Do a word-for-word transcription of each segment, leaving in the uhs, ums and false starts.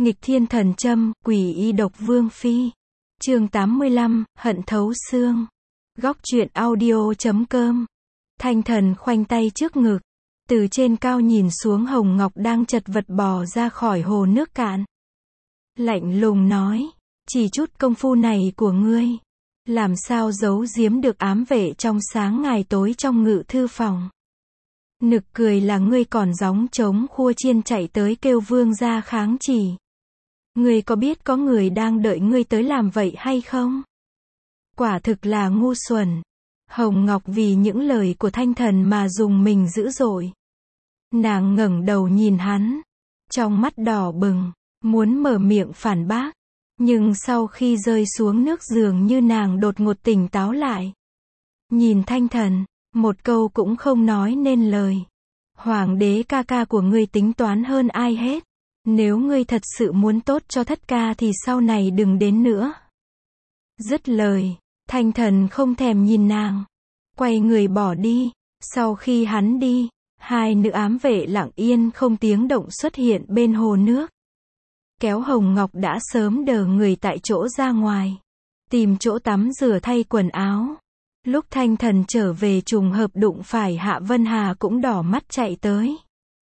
Nghịch thiên thần châm, quỷ y độc vương phi. Chương tám mươi lăm, hận thấu xương. Góc truyện audio chấm com. Thanh thần khoanh tay trước ngực, từ trên cao nhìn xuống Hồng Ngọc đang chật vật bò ra khỏi hồ nước cạn. Lạnh lùng nói, chỉ chút công phu này của ngươi, làm sao giấu giếm được ám vệ trong sáng ngày tối trong ngự thư phòng. Nực cười là ngươi còn gióng trống khua chiên chạy tới kêu vương gia kháng chỉ. Ngươi có biết có người đang đợi ngươi tới làm vậy hay không? Quả thực là ngu xuẩn. Hồng Ngọc vì những lời của thanh thần mà dùng mình dữ dội. Nàng ngẩng đầu nhìn hắn, trong mắt đỏ bừng, muốn mở miệng phản bác. Nhưng sau khi rơi xuống nước dường như nàng đột ngột tỉnh táo lại. Nhìn thanh thần, một câu cũng không nói nên lời. Hoàng đế ca ca của ngươi tính toán hơn ai hết. Nếu ngươi thật sự muốn tốt cho thất ca thì sau này đừng đến nữa. Dứt lời, thanh thần không thèm nhìn nàng, quay người bỏ đi. Sau khi hắn đi, hai nữ ám vệ lặng yên không tiếng động xuất hiện bên hồ nước. Kéo Hồng Ngọc đã sớm đờ người tại chỗ ra ngoài, tìm chỗ tắm rửa thay quần áo. Lúc thanh thần trở về trùng hợp đụng phải Hạ Vân Hà cũng đỏ mắt chạy tới.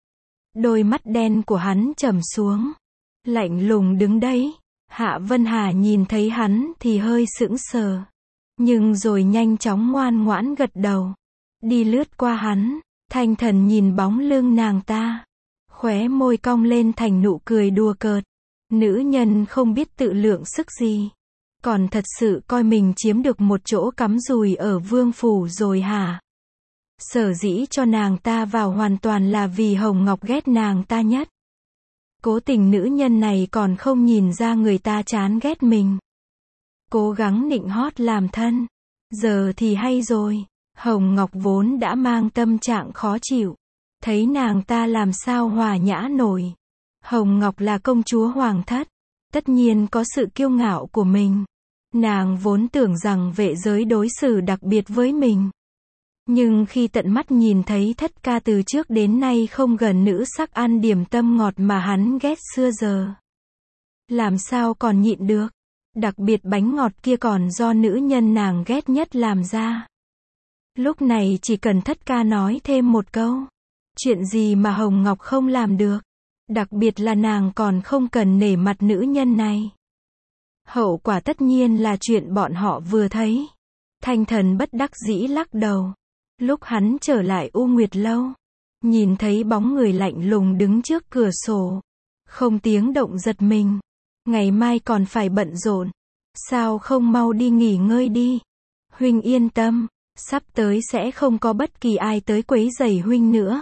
Đôi mắt đen của hắn trầm xuống, lạnh lùng đứng đấy. Hạ Vân Hà nhìn thấy hắn thì hơi sững sờ, nhưng rồi nhanh chóng ngoan ngoãn gật đầu, đi lướt qua hắn. Thanh thần nhìn bóng lưng nàng ta, khóe môi cong lên thành nụ cười đùa cợt. Nữ nhân không biết tự lượng sức gì, còn thật sự coi mình chiếm được một chỗ cắm rùi ở vương phủ rồi hả? Sở dĩ cho nàng ta vào hoàn toàn là vì Hồng Ngọc ghét nàng ta nhất. Cố tình nữ nhân này còn không nhìn ra người ta chán ghét mình. Cố gắng nịnh hót làm thân. Giờ thì hay rồi. Hồng Ngọc vốn đã mang tâm trạng khó chịu. Thấy nàng ta làm sao hòa nhã nổi. Hồng Ngọc là công chúa hoàng thất, tất nhiên có sự kiêu ngạo của mình. Nàng vốn tưởng rằng vệ giới đối xử đặc biệt với mình. Nhưng khi tận mắt nhìn thấy thất ca từ trước đến nay không gần nữ sắc ăn điểm tâm ngọt mà hắn ghét xưa giờ, làm sao còn nhịn được. Đặc biệt bánh ngọt kia còn do nữ nhân nàng ghét nhất làm ra. Lúc này chỉ cần thất ca nói thêm một câu, chuyện gì mà Hồng Ngọc không làm được. Đặc biệt là nàng còn không cần nể mặt nữ nhân này. Hậu quả tất nhiên là chuyện bọn họ vừa thấy. Thanh thần bất đắc dĩ lắc đầu. Lúc hắn trở lại U Nguyệt Lâu, nhìn thấy bóng người lạnh lùng đứng trước cửa sổ, không tiếng động giật mình. Ngày mai còn phải bận rộn, sao không mau đi nghỉ ngơi đi. Huynh yên tâm, sắp tới sẽ không có bất kỳ ai tới quấy rầy huynh nữa.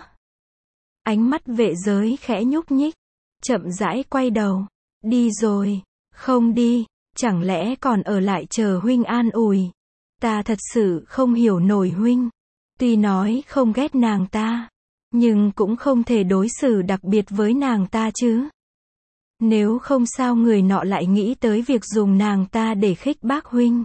Ánh mắt vệ giới khẽ nhúc nhích, chậm rãi quay đầu. Đi rồi, không đi, chẳng lẽ còn ở lại chờ huynh an ủi. Ta thật sự không hiểu nổi huynh. Tuy nói không ghét nàng ta, nhưng cũng không thể đối xử đặc biệt với nàng ta chứ. Nếu không sao người nọ lại nghĩ tới việc dùng nàng ta để khích bác huynh.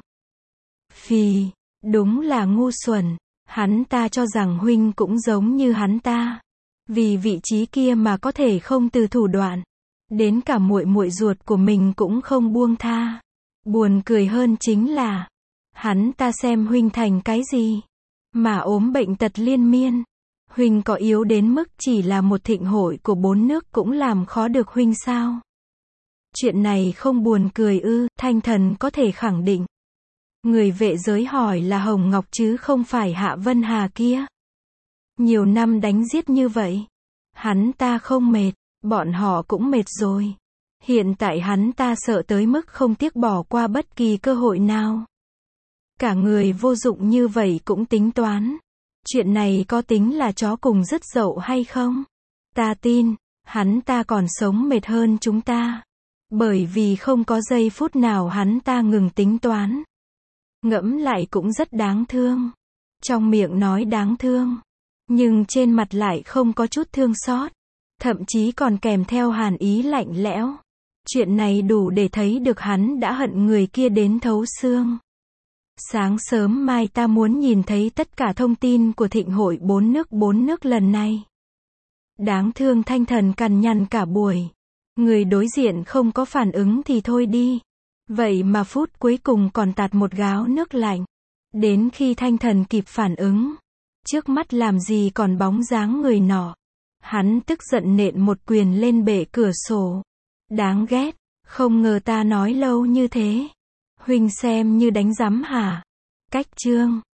Phì, đúng là ngu xuẩn. Hắn ta cho rằng huynh cũng giống như hắn ta. Vì vị trí kia mà có thể không từ thủ đoạn. Đến cả muội muội ruột của mình cũng không buông tha. Buồn cười hơn chính là, hắn ta xem huynh thành cái gì mà ốm bệnh tật liên miên. Huynh có yếu đến mức chỉ là một thịnh hội của bốn nước cũng làm khó được huynh sao? Chuyện này không buồn cười ư? Thanh thần có thể khẳng định. Người vệ giới hỏi là Hồng Ngọc chứ không phải Hạ Vân Hà kia. Nhiều năm đánh giết như vậy, hắn ta không mệt, bọn họ cũng mệt rồi. Hiện tại hắn ta sợ tới mức không tiếc bỏ qua bất kỳ cơ hội nào. Cả người vô dụng như vậy cũng tính toán. Chuyện này có tính là chó cùng rứt dậu hay không? Ta tin, hắn ta còn sống mệt hơn chúng ta. Bởi vì không có giây phút nào hắn ta ngừng tính toán. Ngẫm lại cũng rất đáng thương. Trong miệng nói đáng thương, nhưng trên mặt lại không có chút thương xót. Thậm chí còn kèm theo hàn ý lạnh lẽo. Chuyện này đủ để thấy được hắn đã hận người kia đến thấu xương. Sáng sớm mai ta muốn nhìn thấy tất cả thông tin của thịnh hội bốn nước bốn nước lần này. Đáng thương thanh thần cằn nhằn cả buổi. Người đối diện không có phản ứng thì thôi đi. Vậy mà phút cuối cùng còn tạt một gáo nước lạnh. Đến khi Thanh Thần kịp phản ứng, trước mắt làm gì còn bóng dáng người nọ. Hắn tức giận nện một quyền lên bệ cửa sổ. Đáng ghét, không ngờ ta nói lâu như thế. Huynh xem như đánh rắm hả? Cách chương